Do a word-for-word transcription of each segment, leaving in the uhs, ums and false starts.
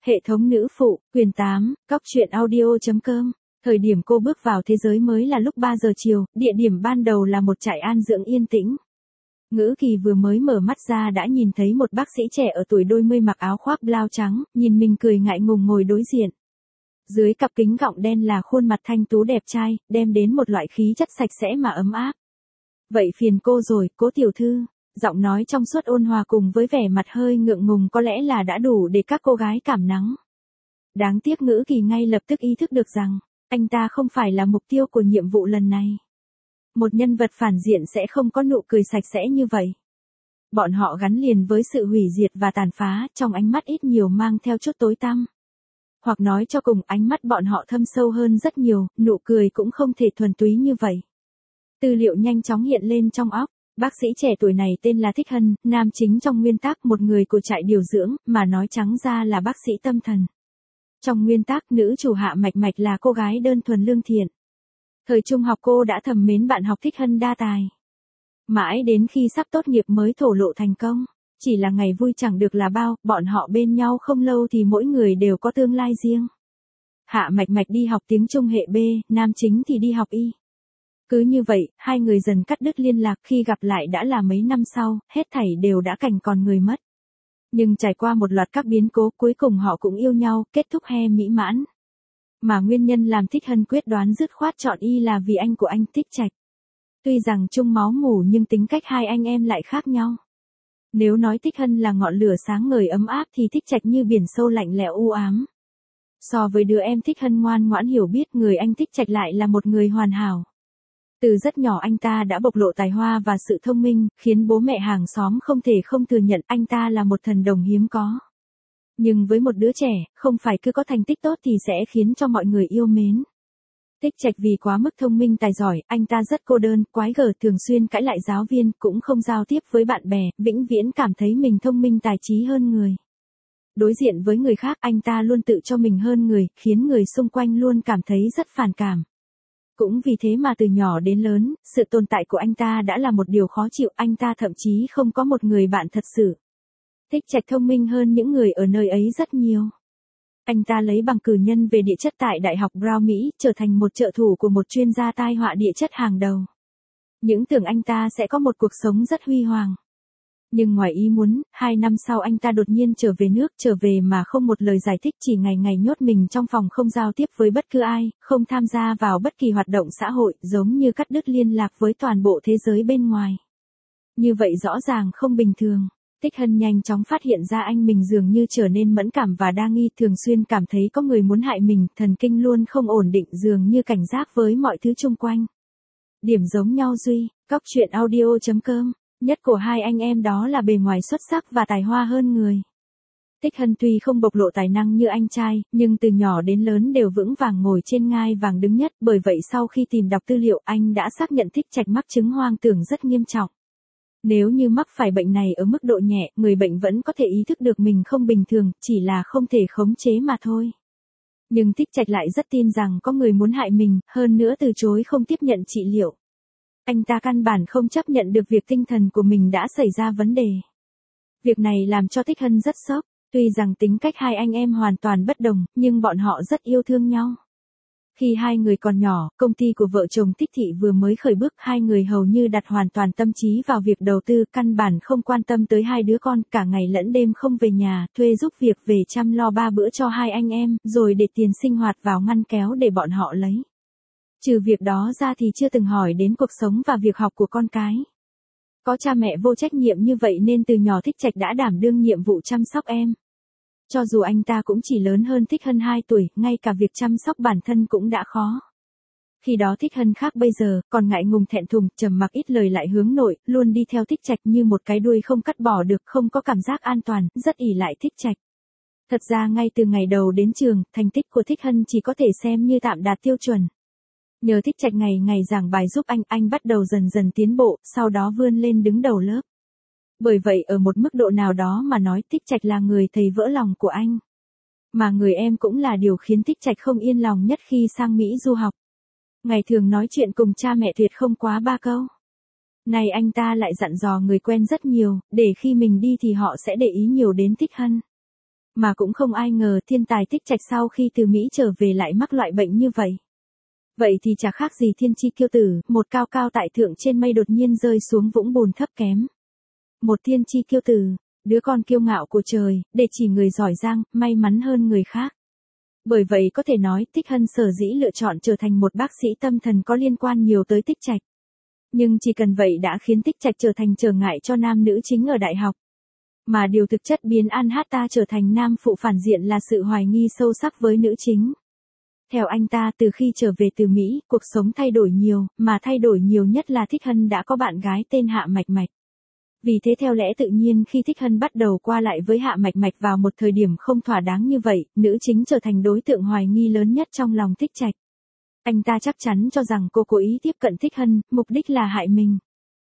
Hệ thống nữ phụ, quyền tám, cóc truyện audio.com. Thời điểm cô bước vào thế giới mới là lúc ba giờ chiều, địa điểm ban đầu là một trại an dưỡng yên tĩnh. Ngữ Kỳ vừa mới mở mắt ra đã nhìn thấy một bác sĩ trẻ ở tuổi đôi mươi mặc áo khoác blau trắng, nhìn mình cười ngại ngùng ngồi đối diện. Dưới cặp kính gọng đen là khuôn mặt thanh tú đẹp trai, đem đến một loại khí chất sạch sẽ mà ấm áp. Vậy phiền cô rồi, Cố tiểu thư. Giọng nói trong suốt ôn hòa cùng với vẻ mặt hơi ngượng ngùng có lẽ là đã đủ để các cô gái cảm nắng. Đáng tiếc Ngữ Kỳ ngay lập tức ý thức được rằng, anh ta không phải là mục tiêu của nhiệm vụ lần này. Một nhân vật phản diện sẽ không có nụ cười sạch sẽ như vậy. Bọn họ gắn liền với sự hủy diệt và tàn phá, trong ánh mắt ít nhiều mang theo chút tối tăm. Hoặc nói cho cùng, ánh mắt bọn họ thâm sâu hơn rất nhiều, nụ cười cũng không thể thuần túy như vậy. Tư liệu nhanh chóng hiện lên trong óc. Bác sĩ trẻ tuổi này tên là Thích Hân, nam chính trong nguyên tác, một người của trại điều dưỡng, mà nói trắng ra là bác sĩ tâm thần. Trong nguyên tác, nữ chủ Hạ Mạch Mạch là cô gái đơn thuần lương thiện. Thời trung học cô đã thầm mến bạn học Thích Hân đa tài. Mãi đến khi sắp tốt nghiệp mới thổ lộ thành công. Chỉ là ngày vui chẳng được là bao, bọn họ bên nhau không lâu thì mỗi người đều có tương lai riêng. Hạ Mạch Mạch đi học tiếng Trung hệ B, nam chính thì đi học Y. Cứ như vậy, hai người dần cắt đứt liên lạc, khi gặp lại đã là mấy năm sau, hết thảy đều đã cảnh còn người mất. Nhưng trải qua một loạt các biến cố, cuối cùng họ cũng yêu nhau, kết thúc he mỹ mãn. Mà nguyên nhân làm Thích Hân quyết đoán dứt khoát chọn Y là vì anh của anh Thích Trạch. Tuy rằng chung máu mủ nhưng tính cách hai anh em lại khác nhau. Nếu nói Thích Hân là ngọn lửa sáng ngời ấm áp thì Thích Trạch như biển sâu lạnh lẽo u ám. So với đứa em Thích Hân ngoan ngoãn hiểu biết, người anh Thích Trạch lại là một người hoàn hảo. Từ rất nhỏ anh ta đã bộc lộ tài hoa và sự thông minh, khiến bố mẹ hàng xóm không thể không thừa nhận anh ta là một thần đồng hiếm có. Nhưng với một đứa trẻ, không phải cứ có thành tích tốt thì sẽ khiến cho mọi người yêu mến. Thích Trạch vì quá mức thông minh tài giỏi, anh ta rất cô đơn, quái gở, thường xuyên cãi lại giáo viên, cũng không giao tiếp với bạn bè, vĩnh viễn cảm thấy mình thông minh tài trí hơn người. Đối diện với người khác, anh ta luôn tự cho mình hơn người, khiến người xung quanh luôn cảm thấy rất phản cảm. Cũng vì thế mà từ nhỏ đến lớn, sự tồn tại của anh ta đã là một điều khó chịu, anh ta thậm chí không có một người bạn thật sự. Thích Trạch thông minh hơn những người ở nơi ấy rất nhiều. Anh ta lấy bằng cử nhân về địa chất tại Đại học Brown Mỹ, trở thành một trợ thủ của một chuyên gia tai họa địa chất hàng đầu. Những tưởng anh ta sẽ có một cuộc sống rất huy hoàng. Nhưng ngoài ý muốn, hai năm sau anh ta đột nhiên trở về nước, trở về mà không một lời giải thích, chỉ ngày ngày nhốt mình trong phòng, không giao tiếp với bất cứ ai, không tham gia vào bất kỳ hoạt động xã hội, giống như cắt đứt liên lạc với toàn bộ thế giới bên ngoài. Như vậy rõ ràng không bình thường. Thích Hân nhanh chóng phát hiện ra anh mình dường như trở nên mẫn cảm và đa nghi, thường xuyên cảm thấy có người muốn hại mình, thần kinh luôn không ổn định, dường như cảnh giác với mọi thứ xung quanh. Điểm giống nhau duy, cóc truyện audio.com. Nhất của hai anh em đó là bề ngoài xuất sắc và tài hoa hơn người. Thích Hân tuy không bộc lộ tài năng như anh trai, nhưng từ nhỏ đến lớn đều vững vàng ngồi trên ngai vàng đứng nhất, bởi vậy sau khi tìm đọc tư liệu anh đã xác nhận Thích Trạch mắc chứng hoang tưởng rất nghiêm trọng. Nếu như mắc phải bệnh này ở mức độ nhẹ, người bệnh vẫn có thể ý thức được mình không bình thường, chỉ là không thể khống chế mà thôi. Nhưng Thích Trạch lại rất tin rằng có người muốn hại mình, hơn nữa từ chối không tiếp nhận trị liệu. Anh ta căn bản không chấp nhận được việc tinh thần của mình đã xảy ra vấn đề. Việc này làm cho Thích Hân rất sốc, tuy rằng tính cách hai anh em hoàn toàn bất đồng, nhưng bọn họ rất yêu thương nhau. Khi hai người còn nhỏ, công ty của vợ chồng Thích Thị vừa mới khởi bước, hai người hầu như đặt hoàn toàn tâm trí vào việc đầu tư, căn bản không quan tâm tới hai đứa con, cả ngày lẫn đêm không về nhà, thuê giúp việc về chăm lo ba bữa cho hai anh em, rồi để tiền sinh hoạt vào ngăn kéo để bọn họ lấy. Trừ việc đó ra thì chưa từng hỏi đến cuộc sống và việc học của con cái. Có cha mẹ vô trách nhiệm như vậy nên từ nhỏ Thích Trạch đã đảm đương nhiệm vụ chăm sóc em. Cho dù anh ta cũng chỉ lớn hơn Thích Hân hai tuổi, ngay cả việc chăm sóc bản thân cũng đã khó. Khi đó Thích Hân khác bây giờ, còn ngại ngùng thẹn thùng, trầm mặc ít lời lại hướng nội, luôn đi theo Thích Trạch như một cái đuôi không cắt bỏ được, không có cảm giác an toàn, rất ỷ lại Thích Trạch. Thật ra ngay từ ngày đầu đến trường, thành tích của Thích Hân chỉ có thể xem như tạm đạt tiêu chuẩn. Nhờ Thích Trạch ngày ngày giảng bài giúp anh, anh bắt đầu dần dần tiến bộ, sau đó vươn lên đứng đầu lớp. Bởi vậy ở một mức độ nào đó mà nói, Thích Trạch là người thầy vỡ lòng của anh. Mà người em cũng là điều khiến Thích Trạch không yên lòng nhất khi sang Mỹ du học. Ngày thường nói chuyện cùng cha mẹ tuyệt không quá ba câu. Này anh ta lại dặn dò người quen rất nhiều, để khi mình đi thì họ sẽ để ý nhiều đến Thích Hân. Mà cũng không ai ngờ thiên tài Tích Trạch sau khi từ Mỹ trở về lại mắc loại bệnh như vậy. Vậy thì chả khác gì thiên chi kiêu tử, một cao cao tại thượng trên mây đột nhiên rơi xuống vũng bùn thấp kém. Một thiên chi kiêu tử, đứa con kiêu ngạo của trời, để chỉ người giỏi giang, may mắn hơn người khác. Bởi vậy có thể nói Tích Hân sở dĩ lựa chọn trở thành một bác sĩ tâm thần có liên quan nhiều tới Tích Trạch. Nhưng chỉ cần vậy đã khiến Tích Trạch trở thành trở ngại cho nam nữ chính ở đại học. Mà điều thực chất biến An Hát ta trở thành nam phụ phản diện là sự hoài nghi sâu sắc với nữ chính. Theo anh ta từ khi trở về từ Mỹ, cuộc sống thay đổi nhiều, mà thay đổi nhiều nhất là Tích Hân đã có bạn gái tên Hạ Mạch Mạch. Vì thế theo lẽ tự nhiên khi Tích Hân bắt đầu qua lại với Hạ Mạch Mạch vào một thời điểm không thỏa đáng như vậy, nữ chính trở thành đối tượng hoài nghi lớn nhất trong lòng Tích Trạch. Anh ta chắc chắn cho rằng cô cố ý tiếp cận Tích Hân, mục đích là hại mình.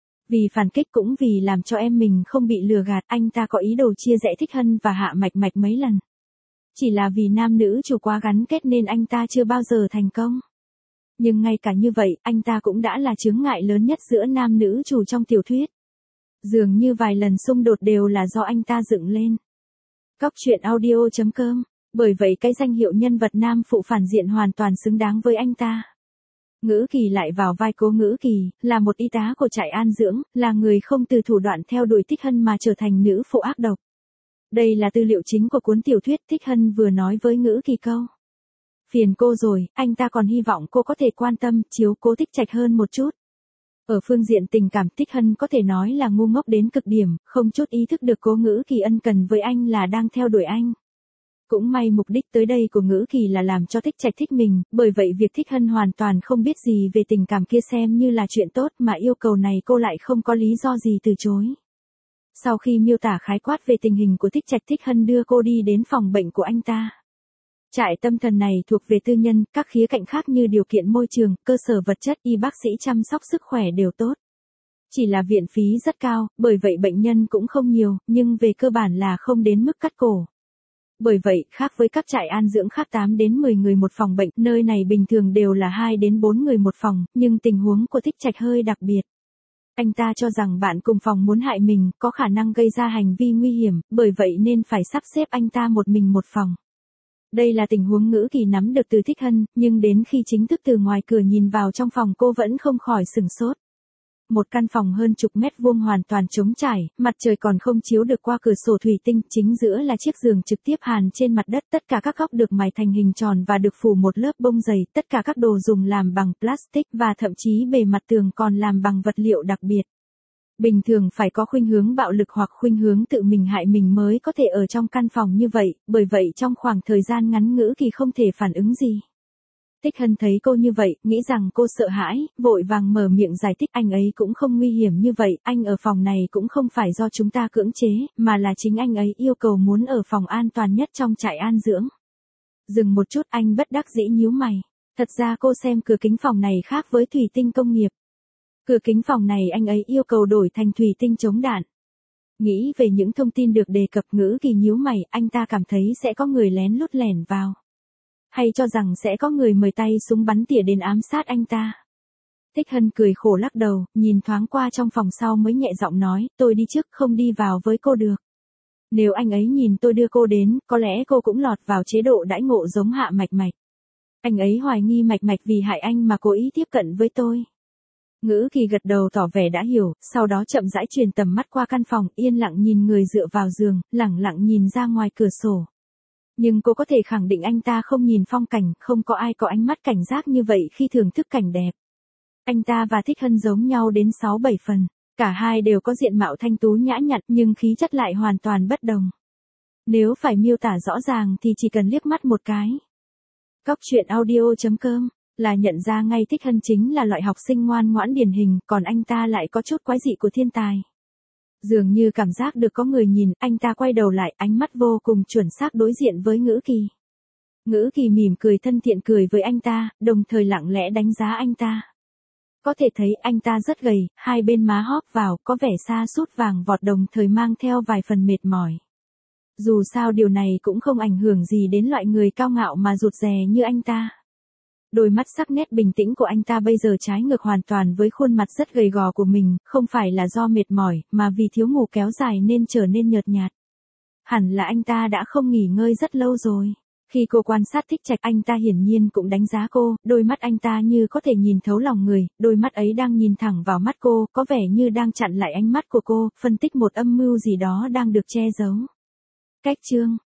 Vì phản kích cũng vì làm cho em mình không bị lừa gạt, anh ta có ý đồ chia rẽ Tích Hân và Hạ Mạch Mạch mấy lần. Chỉ là vì nam nữ chủ quá gắn kết nên anh ta chưa bao giờ thành công. Nhưng ngay cả như vậy, anh ta cũng đã là chướng ngại lớn nhất giữa nam nữ chủ trong tiểu thuyết. Dường như vài lần xung đột đều là do anh ta dựng lên. Cóc truyện audio chấm com, bởi vậy cái danh hiệu nhân vật nam phụ phản diện hoàn toàn xứng đáng với anh ta. Ngữ Kỳ lại vào vai Cố Ngữ Kỳ, là một y tá của trại an dưỡng, là người không từ thủ đoạn theo đuổi Tích Hân mà trở thành nữ phụ ác độc. Đây là tư liệu chính của cuốn tiểu thuyết. Tích Hân vừa nói với Ngữ Kỳ câu: phiền cô rồi, anh ta còn hy vọng cô có thể quan tâm, chiếu cố Tích Trạch hơn một chút. Ở phương diện tình cảm Tích Hân có thể nói là ngu ngốc đến cực điểm, không chút ý thức được Cố Ngữ Kỳ ân cần với anh là đang theo đuổi anh. Cũng may mục đích tới đây của Ngữ Kỳ là làm cho Tích Trạch thích mình, bởi vậy việc Tích Hân hoàn toàn không biết gì về tình cảm kia xem như là chuyện tốt mà yêu cầu này cô lại không có lý do gì từ chối. Sau khi miêu tả khái quát về tình hình của Tích Trạch, Tích Hân đưa cô đi đến phòng bệnh của anh ta. Trại tâm thần này thuộc về tư nhân, các khía cạnh khác như điều kiện môi trường, cơ sở vật chất, y bác sĩ chăm sóc sức khỏe đều tốt. Chỉ là viện phí rất cao, bởi vậy bệnh nhân cũng không nhiều, nhưng về cơ bản là không đến mức cắt cổ. Bởi vậy, khác với các trại an dưỡng khác tám đến mười người một phòng bệnh, nơi này bình thường đều là hai đến bốn người một phòng, nhưng tình huống của Tích Trạch hơi đặc biệt. Anh ta cho rằng bạn cùng phòng muốn hại mình, có khả năng gây ra hành vi nguy hiểm, bởi vậy nên phải sắp xếp anh ta một mình một phòng. Đây là tình huống Ngữ Kỳ nắm được từ Tích Hân, nhưng đến khi chính thức từ ngoài cửa nhìn vào trong phòng cô vẫn không khỏi sửng sốt. Một căn phòng hơn chục mét vuông hoàn toàn trống trải, mặt trời còn không chiếu được qua cửa sổ thủy tinh, chính giữa là chiếc giường trực tiếp hàn trên mặt đất, tất cả các góc được mài thành hình tròn và được phủ một lớp bông dày, tất cả các đồ dùng làm bằng plastic và thậm chí bề mặt tường còn làm bằng vật liệu đặc biệt. Bình thường phải có khuynh hướng bạo lực hoặc khuynh hướng tự mình hại mình mới có thể ở trong căn phòng như vậy, bởi vậy trong khoảng thời gian ngắn Ngữ Kỳ không thể phản ứng gì. Tích Hân thấy cô như vậy, nghĩ rằng cô sợ hãi, vội vàng mở miệng giải thích, anh ấy cũng không nguy hiểm như vậy, anh ở phòng này cũng không phải do chúng ta cưỡng chế, mà là chính anh ấy yêu cầu muốn ở phòng an toàn nhất trong trại an dưỡng. Dừng một chút, anh bất đắc dĩ nhíu mày. Thật ra cô xem cửa kính phòng này khác với thủy tinh công nghiệp. Cửa kính phòng này anh ấy yêu cầu đổi thành thủy tinh chống đạn. Nghĩ về những thông tin được đề cập, Ngữ Kỳ nhíu mày, anh ta cảm thấy sẽ có người lén lút lẻn vào. Hay cho rằng sẽ có người mời tay súng bắn tỉa đến ám sát anh ta. Tích Hân cười khổ lắc đầu, nhìn thoáng qua trong phòng sau mới nhẹ giọng nói, tôi đi trước, không đi vào với cô được. Nếu anh ấy nhìn tôi đưa cô đến, có lẽ cô cũng lọt vào chế độ đãi ngộ giống Hạ Mạch Mạch. Anh ấy hoài nghi Mạch Mạch vì hại anh mà cố ý tiếp cận với tôi. Ngữ Kỳ gật đầu tỏ vẻ đã hiểu, sau đó chậm rãi truyền tầm mắt qua căn phòng, yên lặng nhìn người dựa vào giường, lẳng lặng nhìn ra ngoài cửa sổ. Nhưng cô có thể khẳng định anh ta không nhìn phong cảnh, không có ai có ánh mắt cảnh giác như vậy khi thưởng thức cảnh đẹp. Anh ta và Tích Hân giống nhau đến sáu bảy phần, cả hai đều có diện mạo thanh tú nhã nhặn nhưng khí chất lại hoàn toàn bất đồng. Nếu phải miêu tả rõ ràng thì chỉ cần liếc mắt một cái. Cóc truyện audio chấm com là nhận ra ngay Tích Hân chính là loại học sinh ngoan ngoãn điển hình, còn anh ta lại có chút quái dị của thiên tài. Dường như cảm giác được có người nhìn, anh ta quay đầu lại, ánh mắt vô cùng chuẩn xác đối diện với Ngữ Kỳ. Ngữ Kỳ mỉm cười thân thiện cười với anh ta, đồng thời lặng lẽ đánh giá anh ta. Có thể thấy anh ta rất gầy, hai bên má hóp vào, có vẻ sa sút vàng vọt, đồng thời mang theo vài phần mệt mỏi. Dù sao điều này cũng không ảnh hưởng gì đến loại người cao ngạo mà rụt rè như anh ta. Đôi mắt sắc nét bình tĩnh của anh ta bây giờ trái ngược hoàn toàn với khuôn mặt rất gầy gò của mình, không phải là do mệt mỏi, mà vì thiếu ngủ kéo dài nên trở nên nhợt nhạt. Hẳn là anh ta đã không nghỉ ngơi rất lâu rồi. Khi cô quan sát Thích Trạch, anh ta hiển nhiên cũng đánh giá cô, đôi mắt anh ta như có thể nhìn thấu lòng người, đôi mắt ấy đang nhìn thẳng vào mắt cô, có vẻ như đang chặn lại ánh mắt của cô, phân tích một âm mưu gì đó đang được che giấu. Cách chương